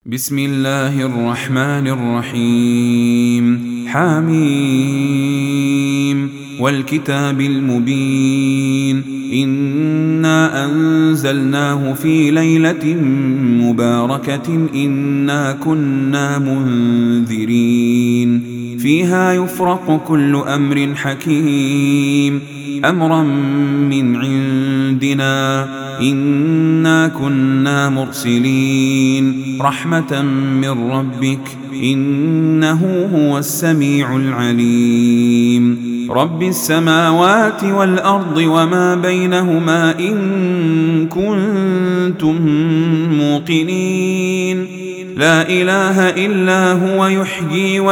بسم الله الرحمن الرحيم حميم والكتاب المبين إنا أنزلناه في ليلة مباركة إنا كنا منذرين فيها يفرق كل أمر حكيم أمرا من عندنا إنا كنا مرسلين رحمة من ربك إنه هو السميع العليم رب السماوات والأرض وما بينهما إن كنتم موقنين لا إله إلا هو يحيي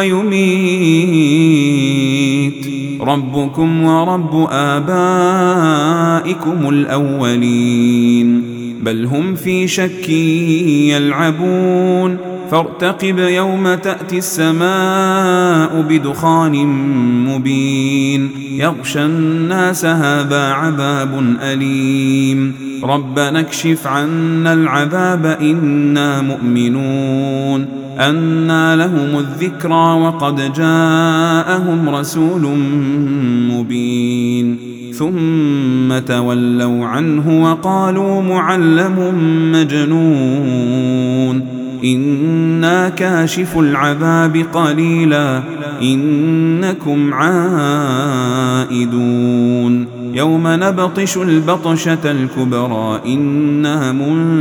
ويميت ربكم ورب آبائكم الأولين بل هم في شك يلعبون فارتقب يوم تأتي السماء بدخان مبين يغشى الناس هذا عذاب أليم ربنا اكشف عنا العذاب إنا مؤمنون أنى لهم الذكرى وقد جاءهم رسول مبين ثم تولوا عنه وقالوا معلم مجنون إنا كاشف العذاب قليلا إنكم عائدون يوم نبطش البطشة الكبرى إنا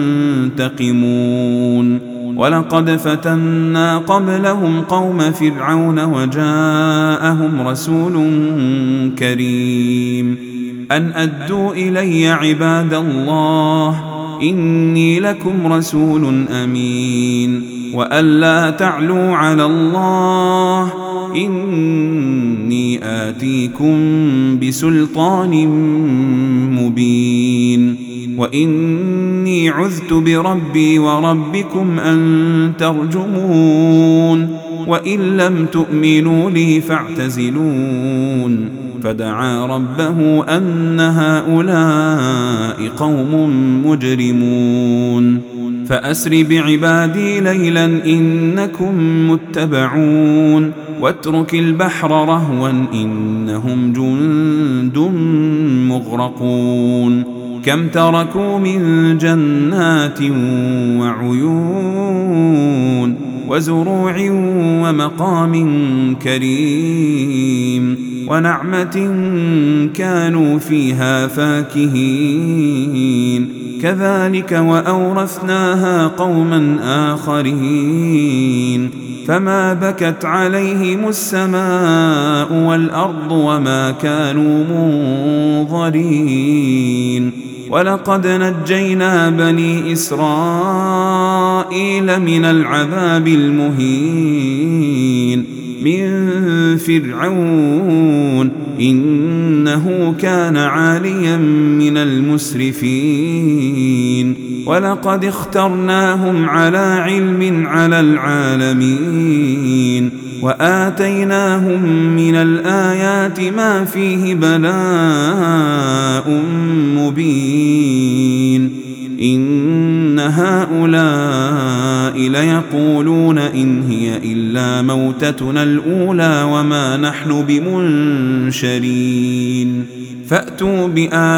منتقمون ولقد فتنا قبلهم قوم فرعون وجاءهم رسول كريم أن أدوا إلي عباد الله إني لكم رسول أمين وأن لا تعلوا على الله إني آتيكم بسلطان مبين وإني عذت بربي وربكم أن ترجمون وإن لم تؤمنوا لي فاعتزلون فدعا ربه أن هؤلاء قوم مجرمون فأسر بعبادي ليلا إنكم متبعون واترك البحر رهوا إنهم جند مغرقون كم تركوا من جنات وعيون وزروع ومقام كريم ونعمة كانوا فيها فاكهين كذلك وأورثناها قوما آخرين فما بكت عليهم السماء والأرض وما كانوا منظرين ولقد نجينا بني إسرائيل من العذاب المهين من فرعون إنه كان عاليا من المسرفين ولقد اخترناهم على علم على العالمين وآتيناهم من الآيات ما فيه بلاء مبين إن هؤلاء ليقولون إن هي إلا موتتنا الأولى وما نحن بمنشرين فأتوا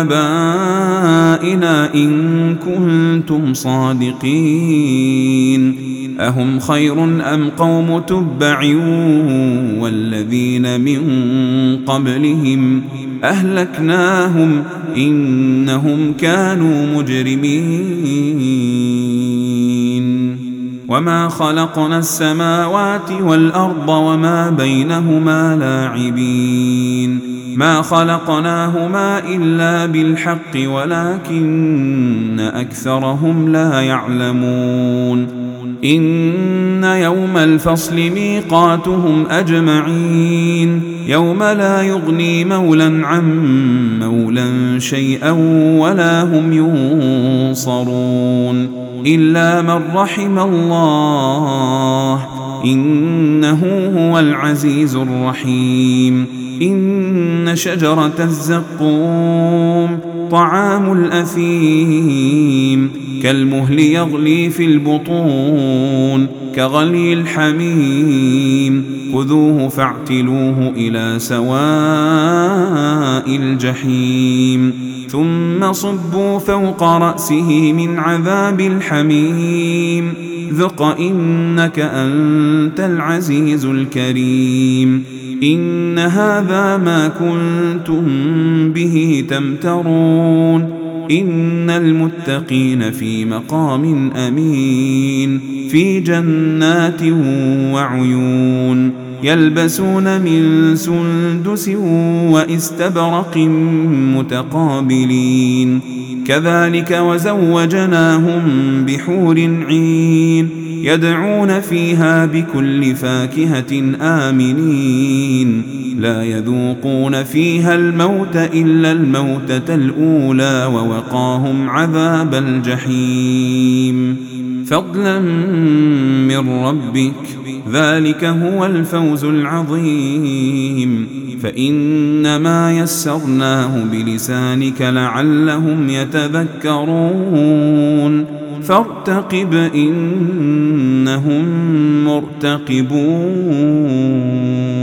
بآبائنا إن كنتم صادقين أهم خير أم قوم تبع والذين من قبلهم أهلكناهم إنهم كانوا مجرمين وما خلقنا السماوات والأرض وما بينهما لاعبين ما خلقناهما إلا بالحق ولكن أكثرهم لا يعلمون إن يوم الفصل ميقاتهم أجمعين يوم لا يغني مولا عن مولا شيئا ولا هم ينصرون إلا من رحم الله إنه هو العزيز الرحيم إن شجرة الزقوم طعام الأثيم كالمهل يغلي في البطون كغلي الحميم خذوه فاعتلوه إلى سواء الجحيم ثم صبوا فوق رأسه من عذاب الحميم ذق إنك أنت العزيز الكريم إن هذا ما كنتم به تمترون إن المتقين في مقام أمين في جنات وعيون يلبسون من سندس واستبرق متقابلين كذلك وزوجناهم بحور عين يدعون فيها بكل فاكهة آمنين لا يذوقون فيها الموت إلا الموتة الأولى ووقاهم عذاب الجحيم فضلا من ربك ذلك هو الفوز العظيم فإنما يسرناه بلسانك لعلهم يتذكرون فارتقب إنهم مرتقبون